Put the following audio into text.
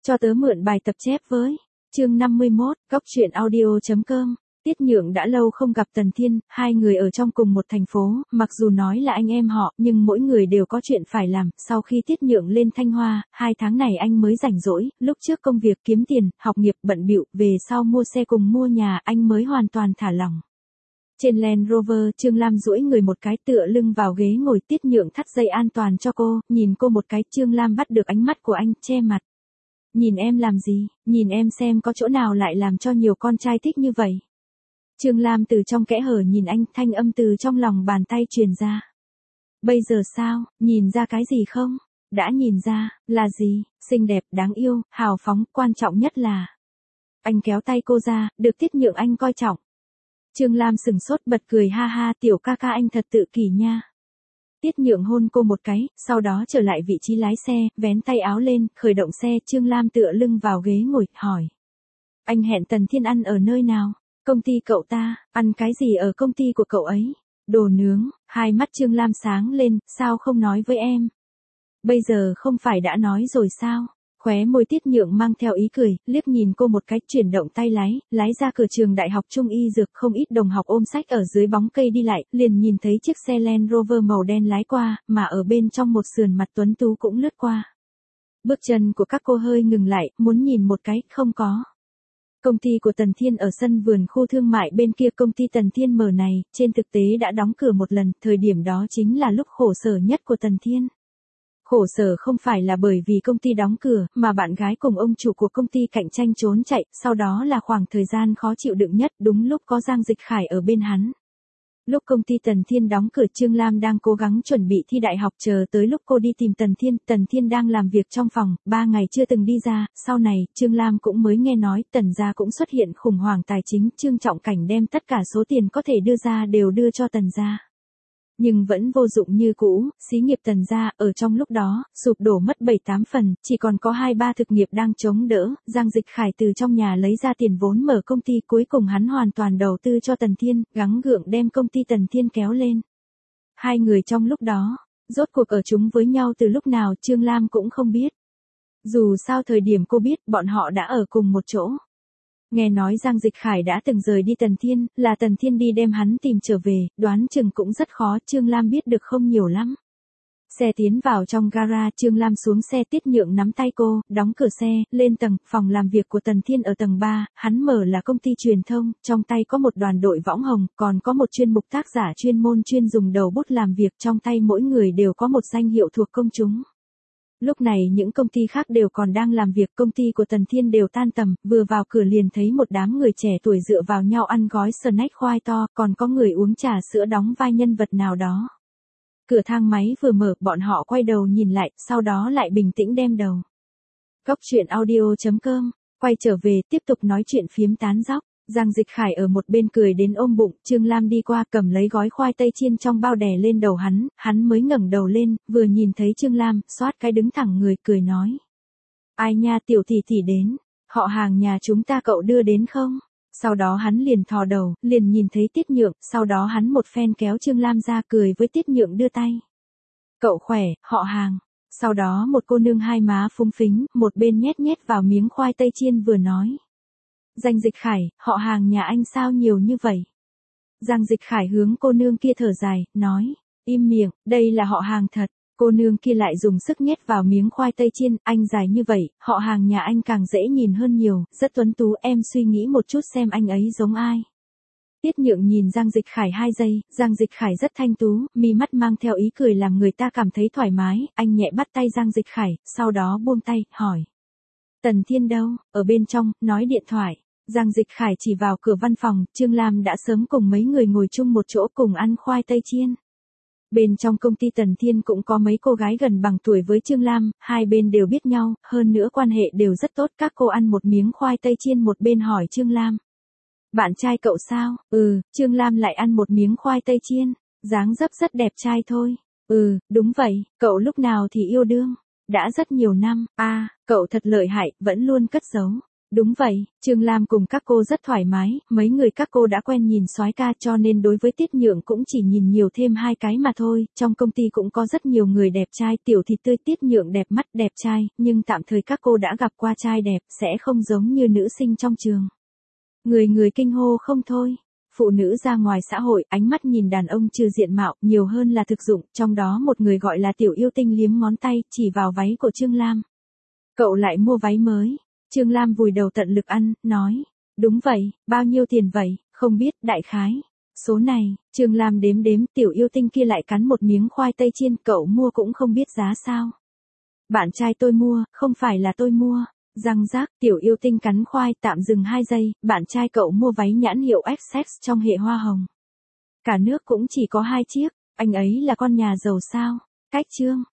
Cho tớ mượn bài tập chép với. Chương 51, Góc truyện audio.com. Tiết Nhượng đã lâu không gặp Tần Thiên, hai người ở trong cùng một thành phố, mặc dù nói là anh em họ, nhưng mỗi người đều có chuyện phải làm. Sau khi Tiết Nhượng lên Thanh Hoa, 2 tháng này anh mới rảnh rỗi, lúc trước công việc kiếm tiền, học nghiệp bận bịu, về sau mua xe cùng mua nhà, anh mới hoàn toàn thả lỏng. Trên Land Rover, Trương Lam duỗi người một cái tựa lưng vào ghế ngồi, Tiết Nhượng thắt dây an toàn cho cô, nhìn cô một cái, Trương Lam bắt được ánh mắt của anh, che mặt. Nhìn em làm gì, nhìn em xem có chỗ nào lại làm cho nhiều con trai thích như vậy. Trương Lam từ trong kẽ hở nhìn anh, thanh âm từ trong lòng bàn tay truyền ra. Bây giờ sao, nhìn ra cái gì không? Đã nhìn ra, là gì? Xinh đẹp, đáng yêu, hào phóng, quan trọng nhất là. Anh kéo tay cô ra, được Tiết Nhượng anh coi trọng. Trương Lam sừng sốt bật cười ha ha, tiểu ca ca anh thật tự kỷ nha. Tiết Nhượng hôn cô một cái, sau đó trở lại vị trí lái xe, vén tay áo lên, khởi động xe, Trương Lam tựa lưng vào ghế ngồi, hỏi. Anh hẹn Tần Thiên ăn ở nơi nào? Công ty cậu ta, ăn cái gì ở công ty của cậu ấy? Đồ nướng, hai mắt Trương Lam sáng lên, sao không nói với em? Bây giờ không phải đã nói rồi sao? Khóe môi Tiết Nhượng mang theo ý cười, liếc nhìn cô một cái, chuyển động tay lái ra cửa trường đại học Trung Y Dược, không ít đồng học ôm sách ở dưới bóng cây đi lại, liền nhìn thấy chiếc xe Land Rover màu đen lái qua, mà ở bên trong một sườn mặt tuấn tú cũng lướt qua. Bước chân của các cô hơi ngừng lại, muốn nhìn một cái, không có. Công ty của Tần Thiên ở sân vườn khu thương mại bên kia, công ty Tần Thiên mở này, trên thực tế đã đóng cửa một lần, thời điểm đó chính là lúc khổ sở nhất của Tần Thiên. Khổ sở không phải là bởi vì công ty đóng cửa, mà bạn gái cùng ông chủ của công ty cạnh tranh trốn chạy, sau đó là khoảng thời gian khó chịu đựng nhất, đúng lúc có Giang Dịch Khải ở bên hắn. Lúc công ty Tần Thiên đóng cửa, Trương Lam đang cố gắng chuẩn bị thi đại học, chờ tới lúc cô đi tìm Tần Thiên đang làm việc trong phòng, 3 ngày chưa từng đi ra, sau này, Trương Lam cũng mới nghe nói, Tần gia cũng xuất hiện khủng hoảng tài chính, Trương Trọng Cảnh đem tất cả số tiền có thể đưa ra đều đưa cho Tần gia. Nhưng vẫn vô dụng như cũ, xí nghiệp Tần gia, ở trong lúc đó, sụp đổ mất 7-8 phần, chỉ còn có 2-3 thực nghiệp đang chống đỡ, Giang Dịch Khải từ trong nhà lấy ra tiền vốn mở công ty, cuối cùng hắn hoàn toàn đầu tư cho Tần Thiên, gắng gượng đem công ty Tần Thiên kéo lên. Hai người trong lúc đó, rốt cuộc ở chung với nhau từ lúc nào Trương Lam cũng không biết. Dù sao thời điểm cô biết, bọn họ đã ở cùng một chỗ. Nghe nói Giang Dịch Khải đã từng rời đi Tần Thiên, là Tần Thiên đi đem hắn tìm trở về, đoán chừng cũng rất khó, Trương Lam biết được không nhiều lắm. Xe tiến vào trong gara, Trương Lam xuống xe, Tiết Nhượng nắm tay cô, đóng cửa xe, lên tầng, phòng làm việc của Tần Thiên ở tầng 3, hắn mở là công ty truyền thông, trong tay có một đoàn đội võng hồng, còn có một chuyên mục tác giả chuyên môn chuyên dùng đầu bút làm việc, trong tay mỗi người đều có một danh hiệu thuộc công chúng. Lúc này những công ty khác đều còn đang làm việc, công ty của Tần Thiên đều tan tầm, vừa vào cửa liền thấy một đám người trẻ tuổi dựa vào nhau ăn gói snack khoai to, còn có người uống trà sữa đóng vai nhân vật nào đó. Cửa thang máy vừa mở, bọn họ quay đầu nhìn lại, sau đó lại bình tĩnh đem đầu. Góc truyện audio.com, quay trở về tiếp tục nói chuyện phiếm tán dóc. Giang Dịch Khải ở một bên cười đến ôm bụng, Trương Lam đi qua cầm lấy gói khoai tây chiên trong bao đè lên đầu hắn mới ngẩng đầu lên, vừa nhìn thấy Trương Lam, xoát cái đứng thẳng người, cười nói. Ai nha, tiểu tỷ tỷ đến, họ hàng nhà chúng ta cậu đưa đến không? Sau đó hắn liền thò đầu, liền nhìn thấy Tiết Nhượng, sau đó hắn một phen kéo Trương Lam ra, cười với Tiết Nhượng đưa tay. Cậu khỏe, họ hàng. Sau đó một cô nương hai má phúng phính, một bên nhét vào miếng khoai tây chiên vừa nói. Giang Dịch Khải, họ hàng nhà anh sao nhiều như vậy? Giang Dịch Khải hướng cô nương kia thở dài, nói, im miệng, đây là họ hàng thật. Cô nương kia lại dùng sức nhét vào miếng khoai tây chiên, anh dài như vậy, họ hàng nhà anh càng dễ nhìn hơn nhiều, rất tuấn tú, em suy nghĩ một chút xem anh ấy giống ai. Tiết Nhượng nhìn Giang Dịch Khải 2 giây, Giang Dịch Khải rất thanh tú, mi mắt mang theo ý cười làm người ta cảm thấy thoải mái, anh nhẹ bắt tay Giang Dịch Khải, sau đó buông tay, hỏi. Tần Thiên đâu, ở bên trong, nói điện thoại. Giang Dịch Khải chỉ vào cửa văn phòng, Trương Lam đã sớm cùng mấy người ngồi chung một chỗ cùng ăn khoai tây chiên. Bên trong công ty Tần Thiên cũng có mấy cô gái gần bằng tuổi với Trương Lam, hai bên đều biết nhau, hơn nữa quan hệ đều rất tốt, các cô ăn một miếng khoai tây chiên một bên hỏi Trương Lam. Bạn trai cậu sao? Trương Lam lại ăn một miếng khoai tây chiên, dáng dấp rất đẹp trai thôi. Đúng vậy, cậu lúc nào thì yêu đương? Đã rất nhiều năm, cậu thật lợi hại, vẫn luôn cất giấu. Đúng vậy, Trương Lam cùng các cô rất thoải mái, mấy người các cô đã quen nhìn soái ca cho nên đối với Tiết Nhượng cũng chỉ nhìn nhiều thêm hai cái mà thôi, trong công ty cũng có rất nhiều người đẹp trai, tiểu thịt tươi Tiết Nhượng đẹp mắt đẹp trai, nhưng tạm thời các cô đã gặp qua trai đẹp, sẽ không giống như nữ sinh trong trường. Người người kinh hô không thôi. Phụ nữ ra ngoài xã hội, ánh mắt nhìn đàn ông trừ diện mạo, nhiều hơn là thực dụng, trong đó một người gọi là Tiểu Yêu Tinh liếm ngón tay, chỉ vào váy của Trương Lam. Cậu lại mua váy mới. Trương Lam vùi đầu tận lực ăn, nói. Đúng vậy, bao nhiêu tiền vậy, không biết, đại khái. Số này, Trương Lam đếm đếm, Tiểu Yêu Tinh kia lại cắn một miếng khoai tây chiên, cậu mua cũng không biết giá sao. Bạn trai tôi mua, không phải là tôi mua. Răng rác, Tiểu Yêu Tinh cắn khoai, tạm dừng 2 giây, bạn trai cậu mua váy nhãn hiệu Essex trong hệ hoa hồng. Cả nước cũng chỉ có 2 chiếc, anh ấy là con nhà giàu sao? Cách Trương